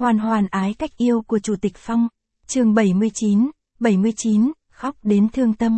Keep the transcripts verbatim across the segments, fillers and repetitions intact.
Hoan hoan ái cách yêu của Chủ tịch Phong, chương bảy mươi chín, bảy mươi chín, khóc đến thương tâm.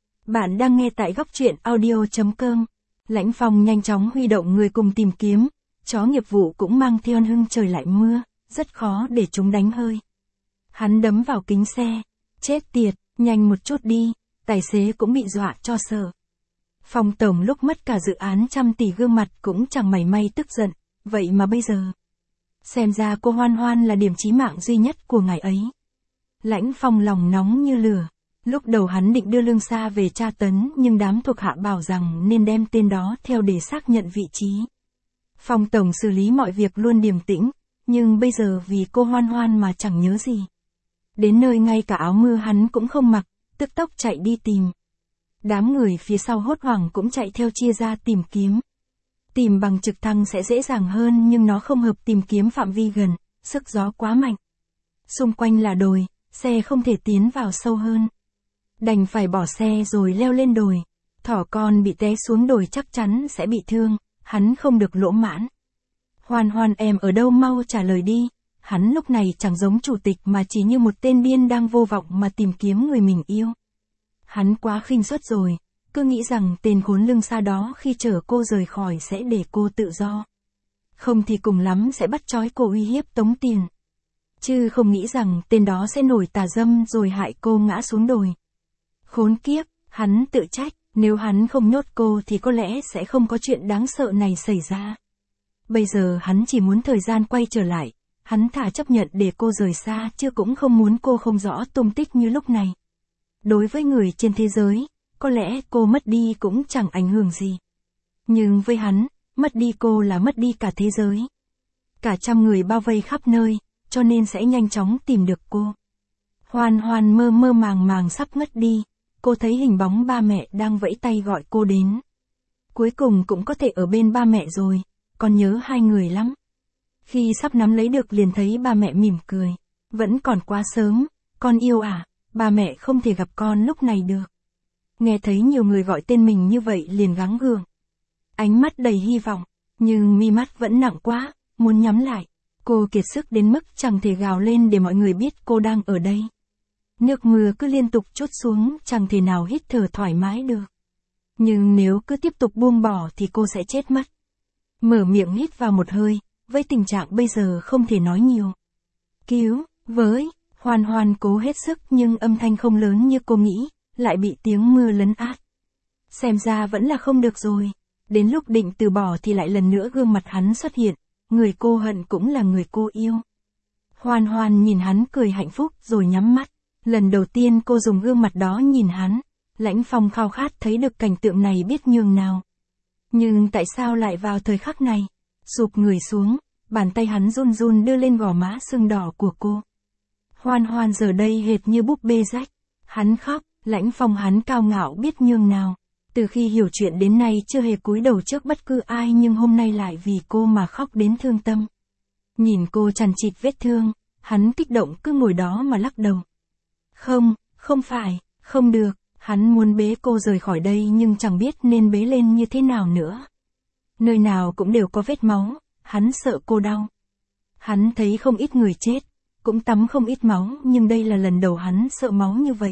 Bạn đang nghe tại góc truyện audio chấm com. Lãnh Phong nhanh chóng huy động người cùng tìm kiếm, chó nghiệp vụ cũng mang theo hưng trời lại mưa, rất khó để chúng đánh hơi. Hắn đấm vào kính xe, chết tiệt, nhanh một chút đi, tài xế cũng bị dọa cho sợ. Phong tổng lúc mất cả dự án trăm tỷ gương mặt cũng chẳng mảy may tức giận, vậy mà bây giờ. Xem ra cô Hoan Hoan là điểm chí mạng duy nhất của ngài ấy. Lãnh Phong lòng nóng như lửa. Lúc đầu hắn định đưa Lương Sa về tra tấn nhưng đám thuộc hạ bảo rằng nên đem tên đó theo để xác nhận vị trí. Phong tổng xử lý mọi việc luôn điềm tĩnh, nhưng bây giờ vì cô Hoan Hoan mà chẳng nhớ gì. Đến nơi ngay cả áo mưa hắn cũng không mặc, tức tốc chạy đi tìm. Đám người phía sau hốt hoảng cũng chạy theo chia ra tìm kiếm. Tìm bằng trực thăng sẽ dễ dàng hơn nhưng nó không hợp tìm kiếm phạm vi gần, sức gió quá mạnh. Xung quanh là đồi, xe không thể tiến vào sâu hơn. Đành phải bỏ xe rồi leo lên đồi. Thỏ con bị té xuống đồi chắc chắn sẽ bị thương, hắn không được lỗ mãn. Hoan Hoan em ở đâu mau trả lời đi. Hắn lúc này chẳng giống chủ tịch mà chỉ như một tên điên đang vô vọng mà tìm kiếm người mình yêu. Hắn quá khinh suất rồi, cứ nghĩ rằng tên khốn Lương Sa đó khi chở cô rời khỏi sẽ để cô tự do. Không thì cùng lắm sẽ bắt trói cô uy hiếp tống tiền. Chứ không nghĩ rằng tên đó sẽ nổi tà dâm rồi hại cô ngã xuống đồi. Khốn kiếp, hắn tự trách, nếu hắn không nhốt cô thì có lẽ sẽ không có chuyện đáng sợ này xảy ra. Bây giờ hắn chỉ muốn thời gian quay trở lại, hắn thà chấp nhận để cô rời xa chứ cũng không muốn cô không rõ tung tích như lúc này. Đối với người trên thế giới, có lẽ cô mất đi cũng chẳng ảnh hưởng gì. Nhưng với hắn, mất đi cô là mất đi cả thế giới. Cả trăm người bao vây khắp nơi, cho nên sẽ nhanh chóng tìm được cô. Hoan Hoan mơ mơ màng màng sắp ngất đi, cô thấy hình bóng ba mẹ đang vẫy tay gọi cô đến. Cuối cùng cũng có thể ở bên ba mẹ rồi, con nhớ hai người lắm. Khi sắp nắm lấy được liền thấy ba mẹ mỉm cười. Vẫn còn quá sớm, con yêu à, ba mẹ không thể gặp con lúc này được. Nghe thấy nhiều người gọi tên mình như vậy liền gắng gượng. Ánh mắt đầy hy vọng, nhưng mi mắt vẫn nặng quá, muốn nhắm lại. Cô kiệt sức đến mức chẳng thể gào lên để mọi người biết cô đang ở đây. Nước mưa cứ liên tục trút xuống, chẳng thể nào hít thở thoải mái được. Nhưng nếu cứ tiếp tục buông bỏ thì cô sẽ chết mất. Mở miệng hít vào một hơi, với tình trạng bây giờ không thể nói nhiều. Cứu, với, Hoan Hoan cố hết sức nhưng âm thanh không lớn như cô nghĩ, lại bị tiếng mưa lấn át. Xem ra vẫn là không được rồi. Đến lúc định từ bỏ thì lại lần nữa gương mặt hắn xuất hiện, người cô hận cũng là người cô yêu. Hoan Hoan nhìn hắn cười hạnh phúc rồi nhắm mắt. Lần đầu tiên cô dùng gương mặt đó nhìn hắn, Lãnh Phong khao khát thấy được cảnh tượng này biết nhường nào. Nhưng tại sao lại vào thời khắc này? Sụp người xuống, bàn tay hắn run run đưa lên gò má sưng đỏ của cô. Hoan Hoan giờ đây hệt như búp bê rách. Hắn khóc, Lãnh Phong hắn cao ngạo biết nhường nào. Từ khi hiểu chuyện đến nay chưa hề cúi đầu trước bất cứ ai nhưng hôm nay lại vì cô mà khóc đến thương tâm. Nhìn cô chằn chịt vết thương, hắn kích động cứ ngồi đó mà lắc đầu. Không, không phải, không được, hắn muốn bế cô rời khỏi đây nhưng chẳng biết nên bế lên như thế nào nữa. Nơi nào cũng đều có vết máu, hắn sợ cô đau. Hắn thấy không ít người chết, cũng tắm không ít máu nhưng đây là lần đầu hắn sợ máu như vậy.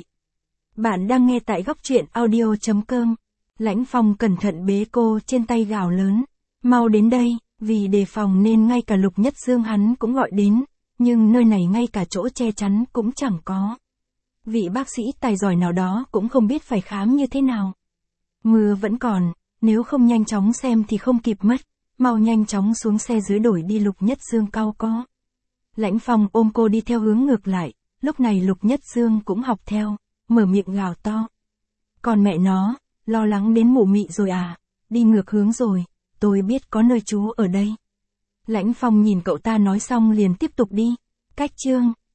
Bạn đang nghe tại góc truyện audio chấm com. Lãnh Phong cẩn thận bế cô trên tay gào lớn. Mau đến đây, vì đề phòng nên ngay cả Lục Nhất Dương hắn cũng gọi đến, nhưng nơi này ngay cả chỗ che chắn cũng chẳng có. Vị bác sĩ tài giỏi nào đó cũng không biết phải khám như thế nào. Mưa vẫn còn, nếu không nhanh chóng xem thì không kịp mất, mau nhanh chóng xuống xe dưới đổi đi. Lục Nhất Dương cau có. Lãnh Phong ôm cô đi theo hướng ngược lại, lúc này Lục Nhất Dương cũng học theo, mở miệng gào to. Còn mẹ nó, lo lắng đến mụ mị rồi à, đi ngược hướng rồi, tôi biết có nơi trú ở đây. Lãnh Phong nhìn cậu ta nói xong liền tiếp tục đi. Cách chương